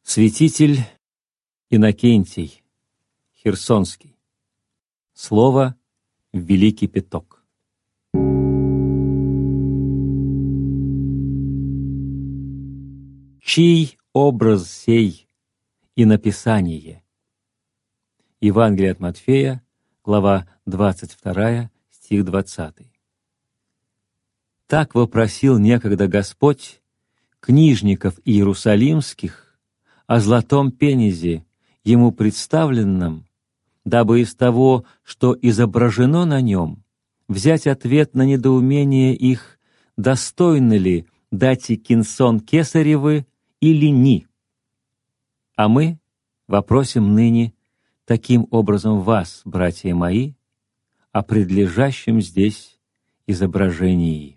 Святитель Иннокентий Херсонский. Слово в Великий Пяток. Чий образ сей и написание? Евангелие от Матфея, глава 22, стих 20. Так вопросил некогда Господь книжников иерусалимских о золотом пенизе, ему представленном, дабы из того, что изображено на нем, взять ответ на недоумение их, достойны ли дати кинсон кесаревы или ни. А мы вопросим ныне таким образом вас, братья мои, о предлежащем здесь изображении.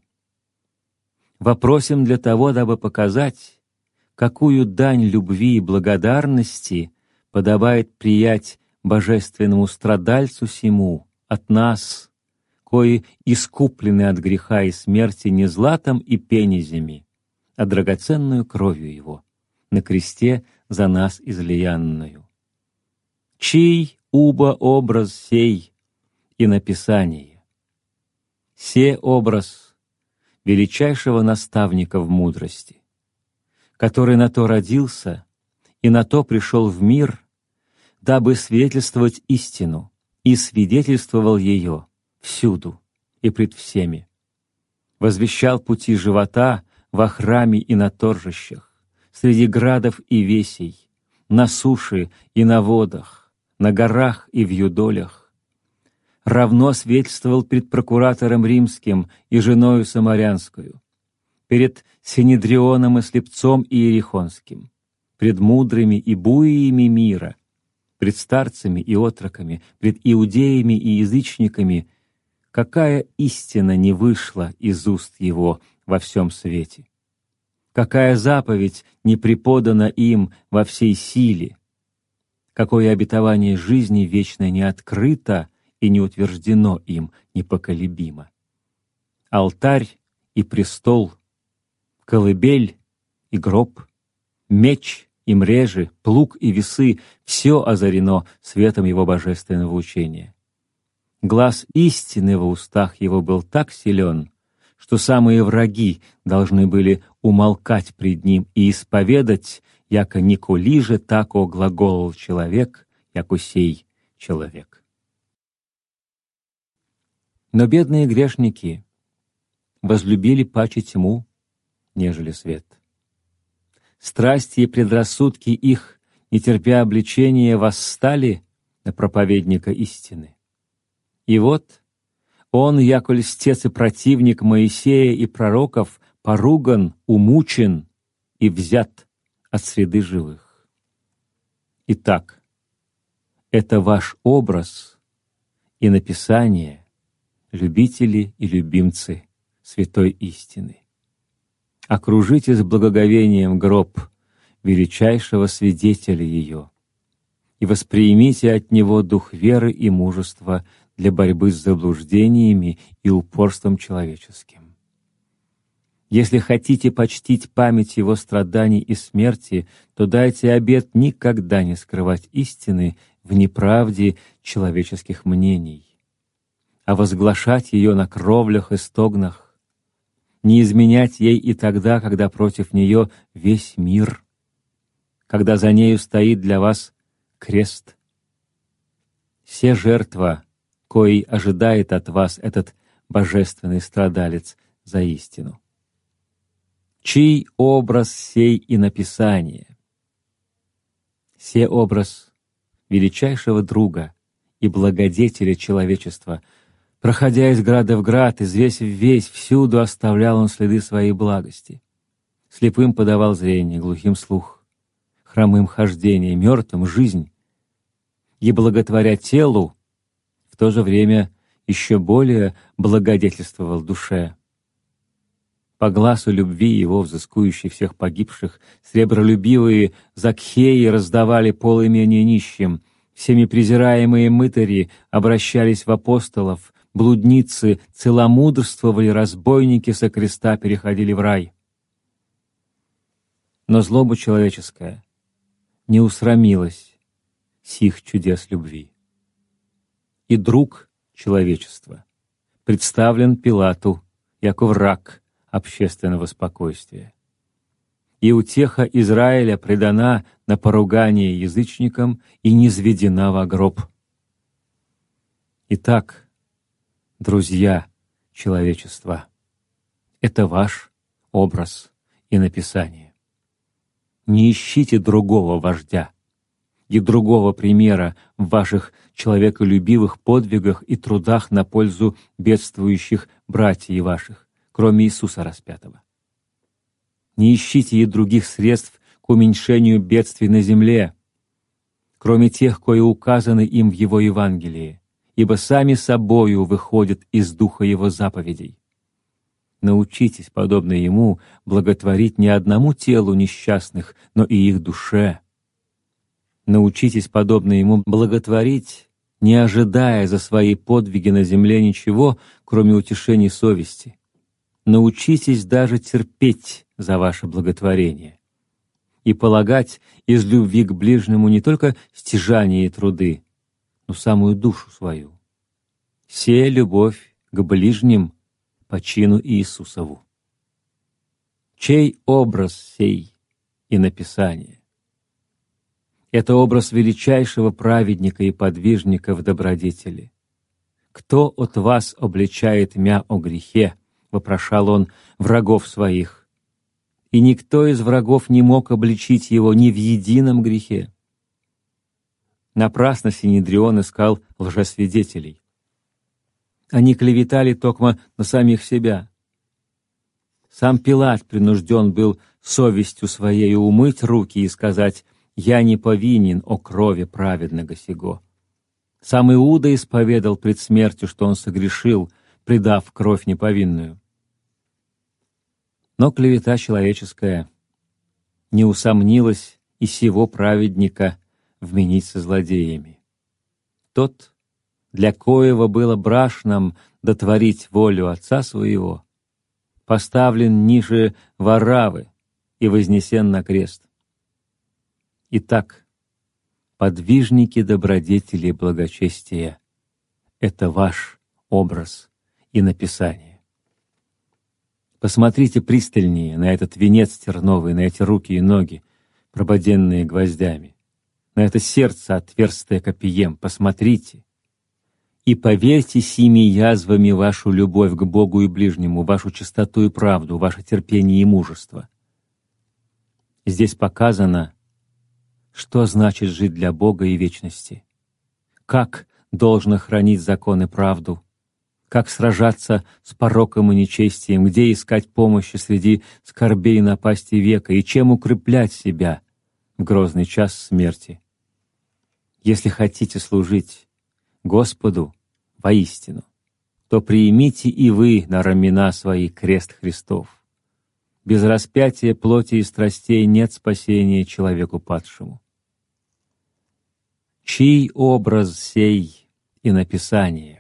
Вопросим для того, дабы показать, какую дань любви и благодарности подобает приять божественному страдальцу сему от нас, кои искуплены от греха и смерти не златом и пенезями, а драгоценную кровью Его, на кресте за нас излиянную. Чий убо образ сей и написание? Се образ величайшего наставника в мудрости, который на то родился и на то пришел в мир, дабы свидетельствовать истину, и свидетельствовал ее всюду и пред всеми. Возвещал пути живота во храме и на торжищах, среди градов и весей, на суше и на водах, на горах и в юдолях. Равно свидетельствовал пред прокуратором римским и женою самарянскую, перед Синедрионом и слепцом иерихонским, пред мудрыми и буями мира, пред старцами и отроками, пред иудеями и язычниками, какая истина не вышла из уст его во всем свете, какая заповедь не преподана им во всей силе, какое обетование жизни вечной не открыто и не утверждено им непоколебимо. Алтарь и престол, колыбель и гроб, меч и мрежи, плуг и весы — все озарено светом его божественного учения. Глас истины во устах его был так силен, что самые враги должны были умолкать пред ним и исповедать, яко николи же тако глаголол человек, яко сей человек. Но бедные грешники возлюбили паче тьму, нежели свет. Страсти и предрассудки их, не терпя обличения, восстали на проповедника истины. И вот он, яко льстец и противник Моисея и пророков, поруган, умучен и взят от среды живых. Итак, это ваш образ и написание, любители и любимцы святой истины. Окружите с благоговением гроб величайшего свидетеля ее и воспримите от него дух веры и мужества для борьбы с заблуждениями и упорством человеческим. Если хотите почтить память его страданий и смерти, то дайте обет никогда не скрывать истины в неправде человеческих мнений, а возглашать ее на кровлях и стогнах, не изменять ей и тогда, когда против нее весь мир, когда за нею стоит для вас крест. Се жертва, коей ожидает от вас этот божественный страдалец за истину. Чий образ сей и написание? Се образ величайшего друга и благодетеля человечества. Проходя из града в град, из весь в весь, всюду оставлял он следы своей благости. Слепым подавал зрение, глухим слух, хромым хождение, мертвым жизнь. И, благотворя телу, в то же время еще более благодетельствовал душе. По глазу любви его, взыскующей всех погибших, сребролюбивые Закхеи раздавали полымение нищим, всеми презираемые мытари обращались в апостолов, блудницы целомудрствовали, разбойники со креста переходили в рай. Но злоба человеческая не усрамилась сих чудес любви. И друг человечества представлен Пилату, яко враг общественного спокойствия. И утеха Израиля предана на поругание язычникам и низведена во гроб. Итак, друзья человечества, это ваш образ и написание. Не ищите другого вождя и другого примера в ваших человеколюбивых подвигах и трудах на пользу бедствующих братьев ваших, кроме Иисуса распятого. Не ищите и других средств к уменьшению бедствий на земле, кроме тех, кои указаны им в Его Евангелии, ибо сами собою выходят из духа Его заповедей. Научитесь, подобно Ему, благотворить не одному телу несчастных, но и их душе. Научитесь, подобно Ему, благотворить, не ожидая за свои подвиги на земле ничего, кроме утешений совести. Научитесь даже терпеть за ваше благотворение и полагать из любви к ближнему не только стяжания и труды, но самую душу свою. Сея любовь к ближним по чину Иисусову. Чей образ сей и написание? Это образ величайшего праведника и подвижника в добродетели. «Кто от вас обличает мя о грехе?» — вопрошал он врагов своих. И никто из врагов не мог обличить его ни в едином грехе. Напрасно Синедрион искал лжесвидетелей. Они клеветали токмо на самих себя. Сам Пилат принужден был совестью своей умыть руки и сказать: «Я не повинен о крови праведного сего». Сам Иуда исповедал пред смертью, что он согрешил, предав кровь неповинную. Но клевета человеческая не усомнилась и сего праведника вменить со злодеями. Тот, для коего было брашным дотворить волю Отца Своего, поставлен ниже Вараввы и вознесен на крест. Итак, подвижники добродетели и благочестия — это ваш образ и написание. Посмотрите пристальнее на этот венец терновый, на эти руки и ноги, прободенные гвоздями, на это сердце, отверстое копьем. Посмотрите и поверьте сими язвами вашу любовь к Богу и ближнему, вашу чистоту и правду, ваше терпение и мужество. Здесь показано, что значит жить для Бога и вечности, как должно хранить закон и правду, как сражаться с пороком и нечестием, где искать помощи среди скорбей и напасти века, и чем укреплять себя в грозный час смерти. Если хотите служить Господу воистину, то примите и вы на рамена свои крест Христов. Без распятия плоти и страстей нет спасения человеку падшему. Чий образ сей и написание?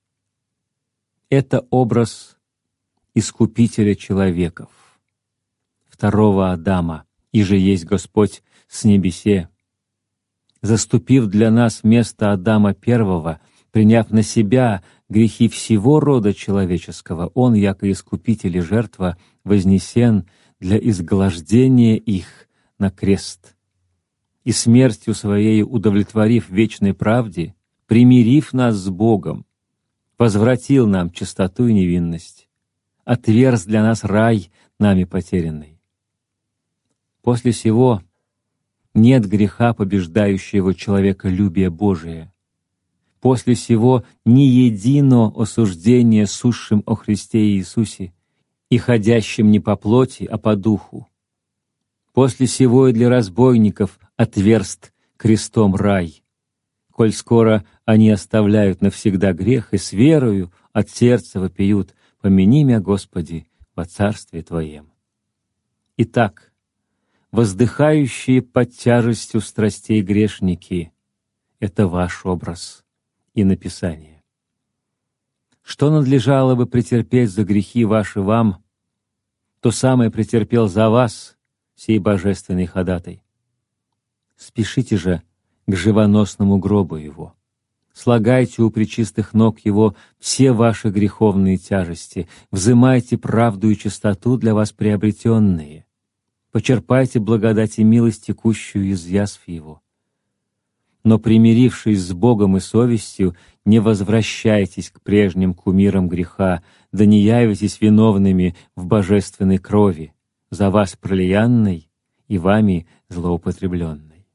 Это образ Искупителя человеков, второго Адама, и же есть Господь с небесе, заступив для нас место Адама первого, приняв на себя грехи всего рода человеческого, Он, яко Искупитель и жертва, вознесен для изглаждения их на крест. И смертью Своей удовлетворив вечной правде, примирив нас с Богом, возвратил нам чистоту и невинность, отверз для нас рай, нами потерянный. После сего нет греха, побеждающего человеколюбие Божие. После сего ни едино осуждение сущим о Христе Иисусе и ходящим не по плоти, а по духу. После сего и для разбойников отверст крестом рай, коль скоро они оставляют навсегда грех и с верою от сердца вопиют: «Помяни мя, Господи, во царстве Твоем». Итак, воздыхающие под тяжестью страстей грешники — это ваш образ и написание. Что надлежало бы претерпеть за грехи ваши вам, то самое претерпел за вас сей божественный ходатай. Спешите же к живоносному гробу его. Слагайте у пречистых ног его все ваши греховные тяжести, взымайте правду и чистоту для вас приобретенные. Почерпайте благодать и милость, текущую из язв его. Но, примирившись с Богом и совестью, не возвращайтесь к прежним кумирам греха, да не явитесь виновными в божественной крови, за вас пролиянной и вами злоупотребленной.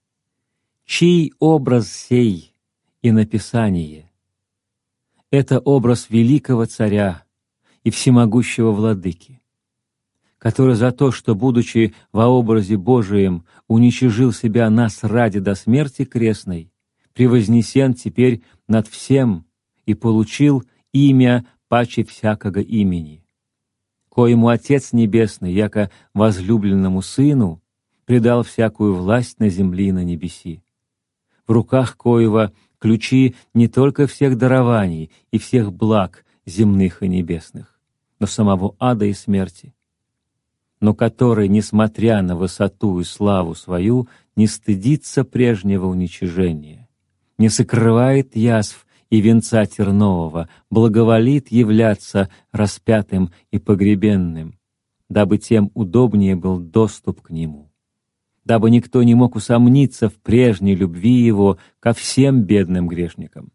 Чей образ сей и написание? Это образ великого царя и всемогущего владыки, который за то, что, будучи во образе Божием, уничижил себя нас ради до смерти крестной, превознесен теперь над всем и получил имя паче всякого имени, коему Отец Небесный, яко возлюбленному Сыну, предал всякую власть на земли и на небеси, в руках коего ключи не только всех дарований и всех благ земных и небесных, но самого ада и смерти, но который, несмотря на высоту и славу свою, не стыдится прежнего уничижения, не сокрывает язв и венца тернового, благоволит являться распятым и погребенным, дабы тем удобнее был доступ к нему, дабы никто не мог усомниться в прежней любви его ко всем бедным грешникам.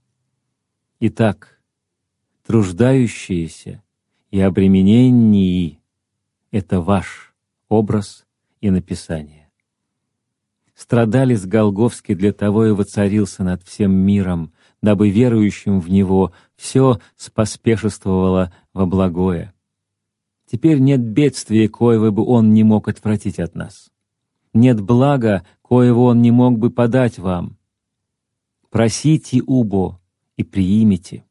Итак, труждающиеся и обремененнии — это ваш образ и написание. Страдали с Голгофски, для того и воцарился над всем миром, дабы верующим в Него все споспешествовало во благое. Теперь нет бедствия, коего бы Он не мог отвратить от нас. Нет блага, коего Он не мог бы подать вам. Просите убо и приимите.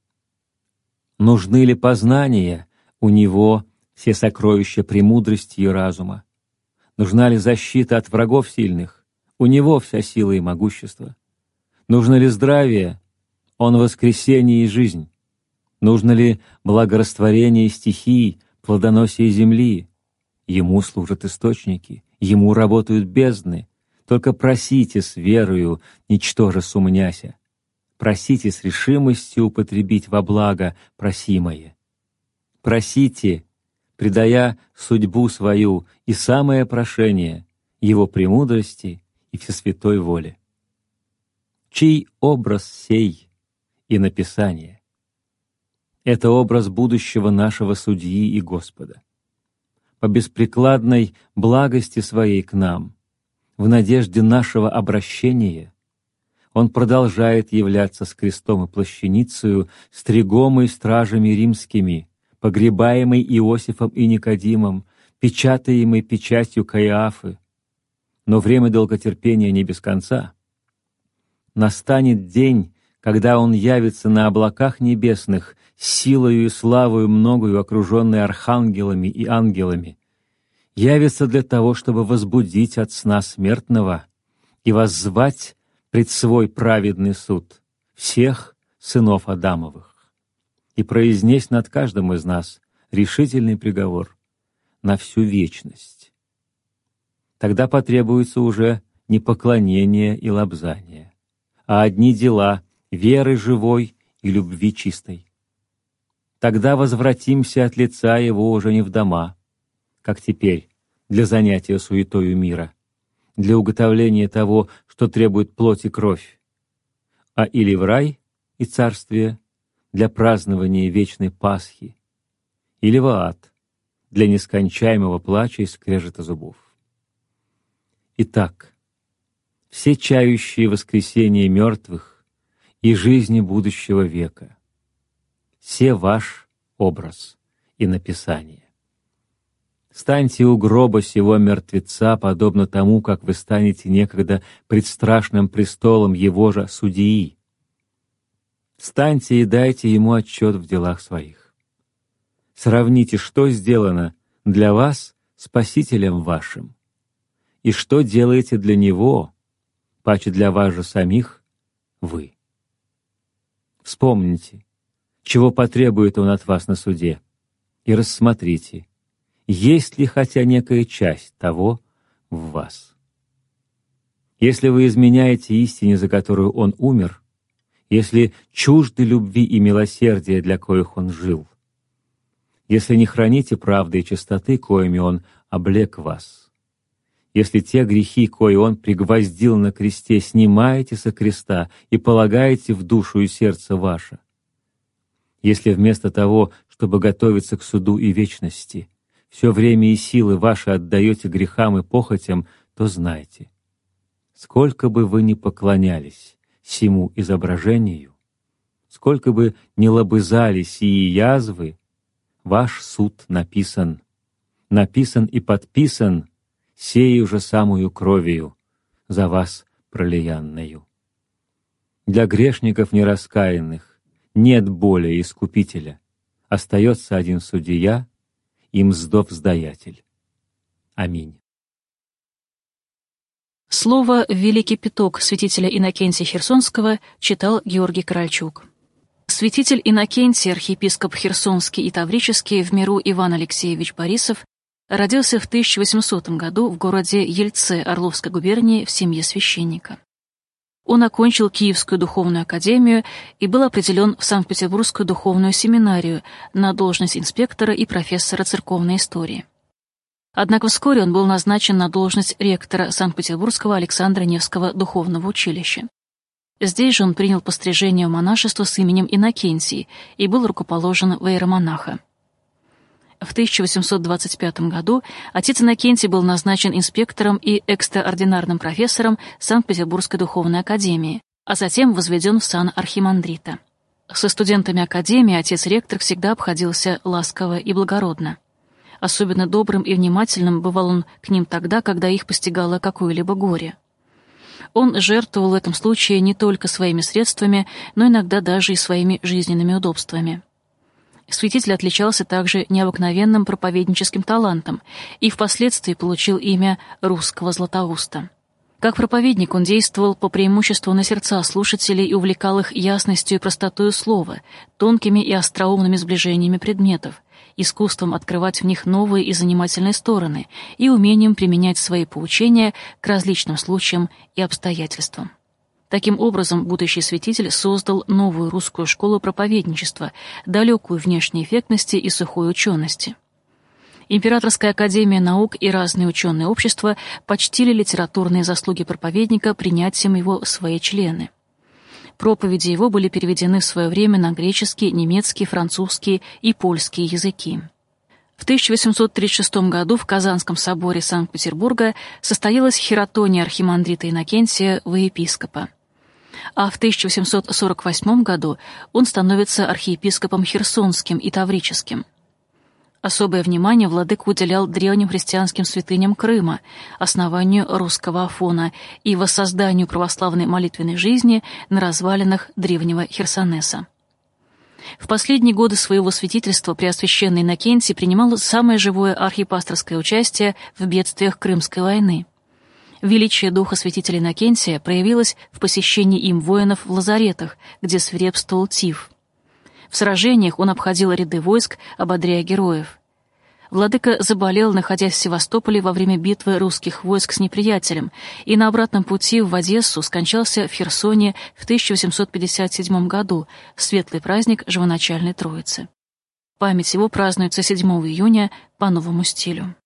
Нужны ли познания? У Него все сокровища премудрости и разума. Нужна ли защита от врагов сильных? У Него вся сила и могущество. Нужно ли здравие? Он воскресение и жизнь. Нужно ли благорастворение стихий, плодоносие земли? Ему служат источники, Ему работают бездны. Только просите с верою, ничтоже сумняся. Просите с решимостью употребить во благо просимое. Просите, предая судьбу свою и самое прошение Его премудрости и всесвятой воле. Чей образ сей и написание? Это образ будущего нашего Судьи и Господа. По беспрекладной благости Своей к нам, в надежде нашего обращения, Он продолжает являться с крестом и плащаницею, стригом и стражами римскими, погребаемый Иосифом и Никодимом, печатаемый печатью Каиафы. Но время долготерпения не без конца. Настанет день, когда Он явится на облаках небесных, силою и славою многою окруженный архангелами и ангелами, явится для того, чтобы возбудить от сна смертного и воззвать пред свой праведный суд всех сынов Адамовых и произнесть над каждым из нас решительный приговор на всю вечность. Тогда потребуется уже не поклонение и лобзание, а одни дела веры живой и любви чистой. Тогда возвратимся от лица Его уже не в дома, как теперь, для занятия суетою мира, для уготовления того, что требует плоть и кровь, а или в рай и царствие для празднования вечной Пасхи, или в ад для нескончаемого плача и скрежета зубов. Итак, все чающие воскресения мертвых и жизни будущего века, все ваш образ и написание. Станьте у гроба сего мертвеца, подобно тому, как вы станете некогда пред страшным престолом его же судьи. Станьте и дайте ему отчет в делах своих. Сравните, что сделано для вас Спасителем вашим, и что делаете для Него, паче для вас же самих, вы. Вспомните, чего потребует Он от вас на суде, и рассмотрите, есть ли хотя некая часть того в вас. Если вы изменяете истине, за которую Он умер, если чужды любви и милосердия, для коих Он жил, если не храните правды и чистоты, коими Он облек вас, если те грехи, кои Он пригвоздил на кресте, снимаете со креста и полагаете в душу и сердце ваше, если вместо того, чтобы готовиться к суду и вечности, все время и силы ваши отдаете грехам и похотям, то знайте, сколько бы вы ни поклонялись сему изображению, сколько бы ни лобызали сии язвы, ваш суд написан и подписан сею же самую кровью, за вас пролиянною. Для грешников нераскаянных нет более искупителя, остается один судья и мздов-воздаятель. Аминь. Слово в Великий Пяток святителя Иннокентия Херсонского читал Георгий Корольчук. Святитель Иннокентий, архиепископ Херсонский и Таврический, в миру Иван Алексеевич Борисов, родился в 1800 году в городе Ельце Орловской губернии в семье священника. Он окончил Киевскую духовную академию и был определен в Санкт-Петербургскую духовную семинарию на должность инспектора и профессора церковной истории. Однако вскоре он был назначен на должность ректора Санкт-Петербургского Александра Невского духовного училища. Здесь же он принял пострижение в монашество с именем Иннокентий и был рукоположен в иеромонаха. В 1825 году отец Иннокентий был назначен инспектором и экстраординарным профессором Санкт-Петербургской духовной академии, а затем возведен в сан архимандрита. Со студентами академии отец-ректор всегда обходился ласково и благородно. Особенно добрым и внимательным бывал он к ним тогда, когда их постигало какое-либо горе. Он жертвовал в этом случае не только своими средствами, но иногда даже и своими жизненными удобствами. Святитель отличался также необыкновенным проповедническим талантом и впоследствии получил имя русского Златоуста. Как проповедник он действовал по преимуществу на сердца слушателей и увлекал их ясностью и простотою слова, тонкими и остроумными сближениями предметов, искусством открывать в них новые и занимательные стороны и умением применять свои поучения к различным случаям и обстоятельствам. Таким образом, будущий святитель создал новую русскую школу проповедничества, далекую внешней эффектности и сухой учености. Императорская академия наук и разные ученые общества почтили литературные заслуги проповедника принятием его в свои члены. Проповеди его были переведены в свое время на греческий, немецкий, французский и польский языки. В 1836 году в Казанском соборе Санкт-Петербурга состоялась хиротония архимандрита Иннокентия во епископа. А в 1848 году он становится архиепископом Херсонским и Таврическим. Особое внимание владыка уделял древним христианским святыням Крыма, основанию русского Афона и воссозданию православной молитвенной жизни на развалинах древнего Херсонеса. В последние годы своего святительства преосвященный Иннокентий принимал самое живое архипасторское участие в бедствиях Крымской войны. Величие духа святителя Иннокентия проявилось в посещении им воинов в лазаретах, где свирепствовал тиф. В сражениях он обходил ряды войск, ободряя героев. Владыка заболел, находясь в Севастополе во время битвы русских войск с неприятелем, и на обратном пути в Одессу скончался в Херсоне в 1857 году, в светлый праздник Живоначальной Троицы. Память его празднуется 7 июня по новому стилю.